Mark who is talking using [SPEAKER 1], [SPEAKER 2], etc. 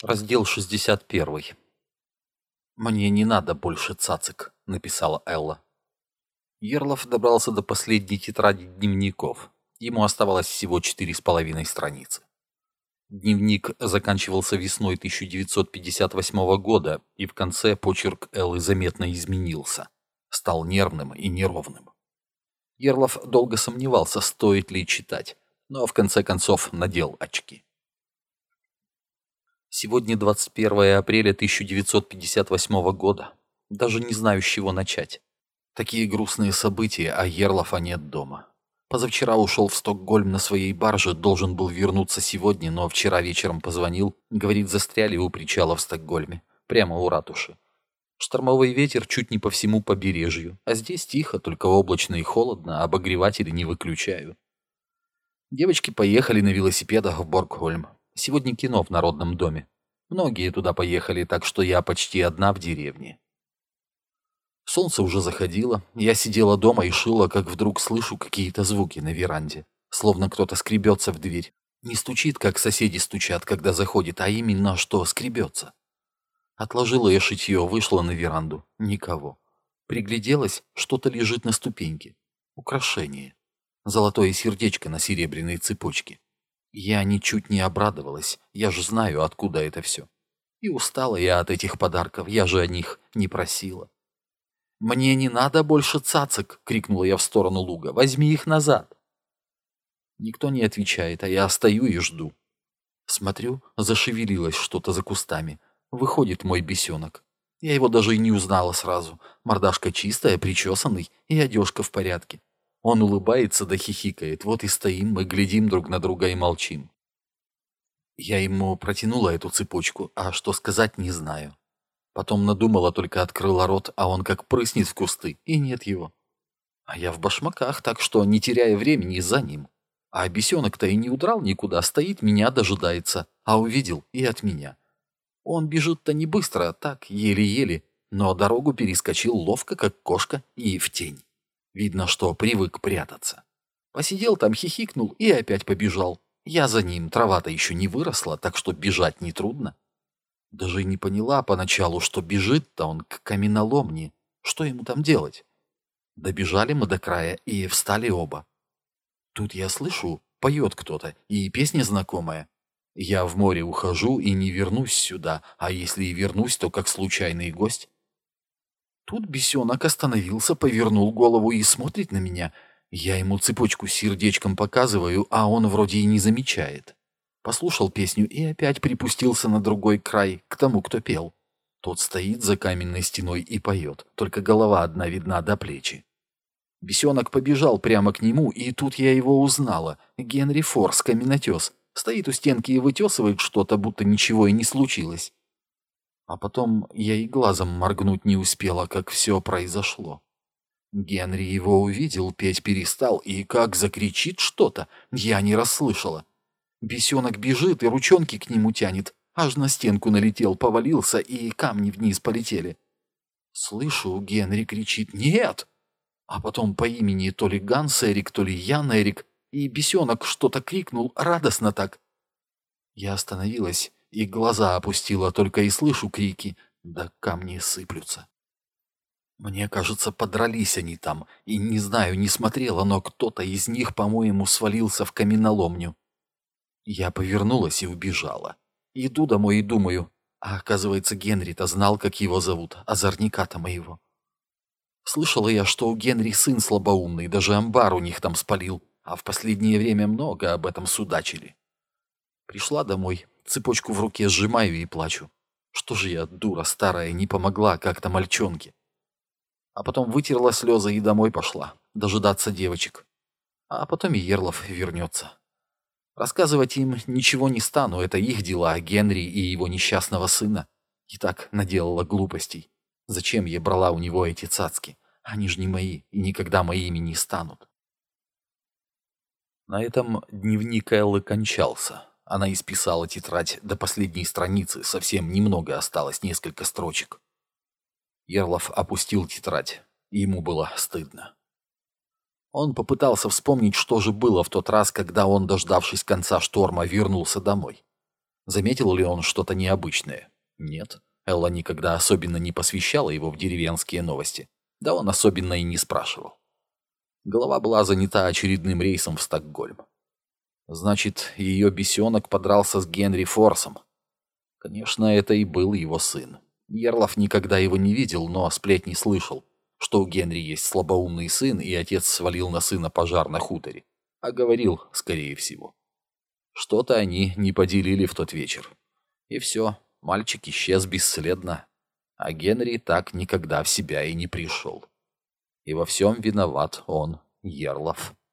[SPEAKER 1] Раздел 61. «Мне не надо больше цацик», — написала Элла. Ерлов добрался до последней тетради дневников. Ему оставалось всего 4,5 страницы. Дневник заканчивался весной 1958 года, и в конце почерк Эллы заметно изменился. Стал нервным и неровным. Ерлов долго сомневался, стоит ли читать, но в конце концов надел очки. Сегодня 21 апреля 1958 года. Даже не знаю, с чего начать. Такие грустные события, а Ерлова нет дома. Позавчера ушел в Стокгольм на своей барже, должен был вернуться сегодня, но вчера вечером позвонил. Говорит, застряли у причала в Стокгольме, прямо у ратуши. Штормовой ветер чуть не по всему побережью, а здесь тихо, только облачно и холодно, обогреватели не выключаю. Девочки поехали на велосипедах в Боргхольм. Сегодня кино в Народном доме. Многие туда поехали, так что я почти одна в деревне. Солнце уже заходило. Я сидела дома и шила, как вдруг слышу какие-то звуки на веранде. Словно кто-то скребется в дверь. Не стучит, как соседи стучат, когда заходит, а именно, что скребется. Отложила я шитье, вышла на веранду. Никого. Пригляделась, что-то лежит на ступеньке. Украшение. Золотое сердечко на серебряной цепочке. Я ничуть не обрадовалась, я же знаю, откуда это все. И устала я от этих подарков, я же о них не просила. «Мне не надо больше цацок!» — крикнула я в сторону луга. «Возьми их назад!» Никто не отвечает, а я стою и жду. Смотрю, зашевелилось что-то за кустами. Выходит мой бесенок. Я его даже и не узнала сразу. Мордашка чистая, причесанный, и одежка в порядке. Он улыбается да хихикает. Вот и стоим, мы глядим друг на друга и молчим. Я ему протянула эту цепочку, а что сказать не знаю. Потом надумала, только открыла рот, а он как прыснет в кусты, и нет его. А я в башмаках, так что, не теряя времени, за ним. А бесенок-то и не удрал никуда, стоит, меня дожидается, а увидел и от меня. Он бежит-то не быстро, так, еле-еле, но дорогу перескочил ловко, как кошка, и в тень. Видно, что привык прятаться. Посидел там, хихикнул и опять побежал. Я за ним, трава-то еще не выросла, так что бежать нетрудно. Даже и не поняла поначалу, что бежит-то он к каменоломне. Что ему там делать? Добежали мы до края и встали оба. Тут я слышу, поет кто-то, и песня знакомая. Я в море ухожу и не вернусь сюда, а если и вернусь, то как случайный гость. Тут бесенок остановился, повернул голову и смотрит на меня. Я ему цепочку с сердечком показываю, а он вроде и не замечает. Послушал песню и опять припустился на другой край, к тому, кто пел. Тот стоит за каменной стеной и поет, только голова одна видна до плечи. Бесенок побежал прямо к нему, и тут я его узнала. Генри Форс, каменотес. Стоит у стенки и вытесывает что-то, будто ничего и не случилось. А потом я и глазом моргнуть не успела, как все произошло. Генри его увидел, петь перестал, и как закричит что-то, я не расслышала. Бесенок бежит и ручонки к нему тянет, аж на стенку налетел, повалился, и камни вниз полетели. Слышу, Генри кричит «Нет!», а потом по имени то ли Ганс Эрик, то ли Ян Эрик, и бесенок что-то крикнул радостно так. Я остановилась и глаза опустила, только и слышу крики, да камни сыплются. Мне кажется, подрались они там, и не знаю, не смотрела, но кто-то из них, по-моему, свалился в каменоломню. Я повернулась и убежала. Иду домой и думаю, а оказывается, Генри-то знал, как его зовут, озорника-то моего. Слышала я, что у Генри сын слабоумный, даже амбар у них там спалил, а в последнее время много об этом судачили. Пришла домой, цепочку в руке сжимаю и плачу. Что же я, дура старая, не помогла как-то мальчонке? А потом вытерла слезы и домой пошла, дожидаться девочек. А потом и Ерлов вернется. Рассказывать им ничего не стану, это их дела, Генри и его несчастного сына. И так наделала глупостей. Зачем я брала у него эти цацки? Они же не мои и никогда моими не станут. На этом дневник Эллы кончался. Она исписала тетрадь до последней страницы, совсем немного осталось, несколько строчек. Ерлов опустил тетрадь, и ему было стыдно. Он попытался вспомнить, что же было в тот раз, когда он, дождавшись конца шторма, вернулся домой. Заметил ли он что-то необычное? Нет. Элла никогда особенно не посвящала его в деревенские новости. Да он особенно и не спрашивал. Голова была занята очередным рейсом в Стокгольм. Значит, ее бесенок подрался с Генри Форсом. Конечно, это и был его сын. Ерлов никогда его не видел, но сплетни слышал, что у Генри есть слабоумный сын, и отец свалил на сына пожар на хуторе. А говорил, скорее всего. Что-то они не поделили в тот вечер. И все, мальчик исчез бесследно. А Генри так никогда в себя и не пришел. И во всем виноват он, Ерлов.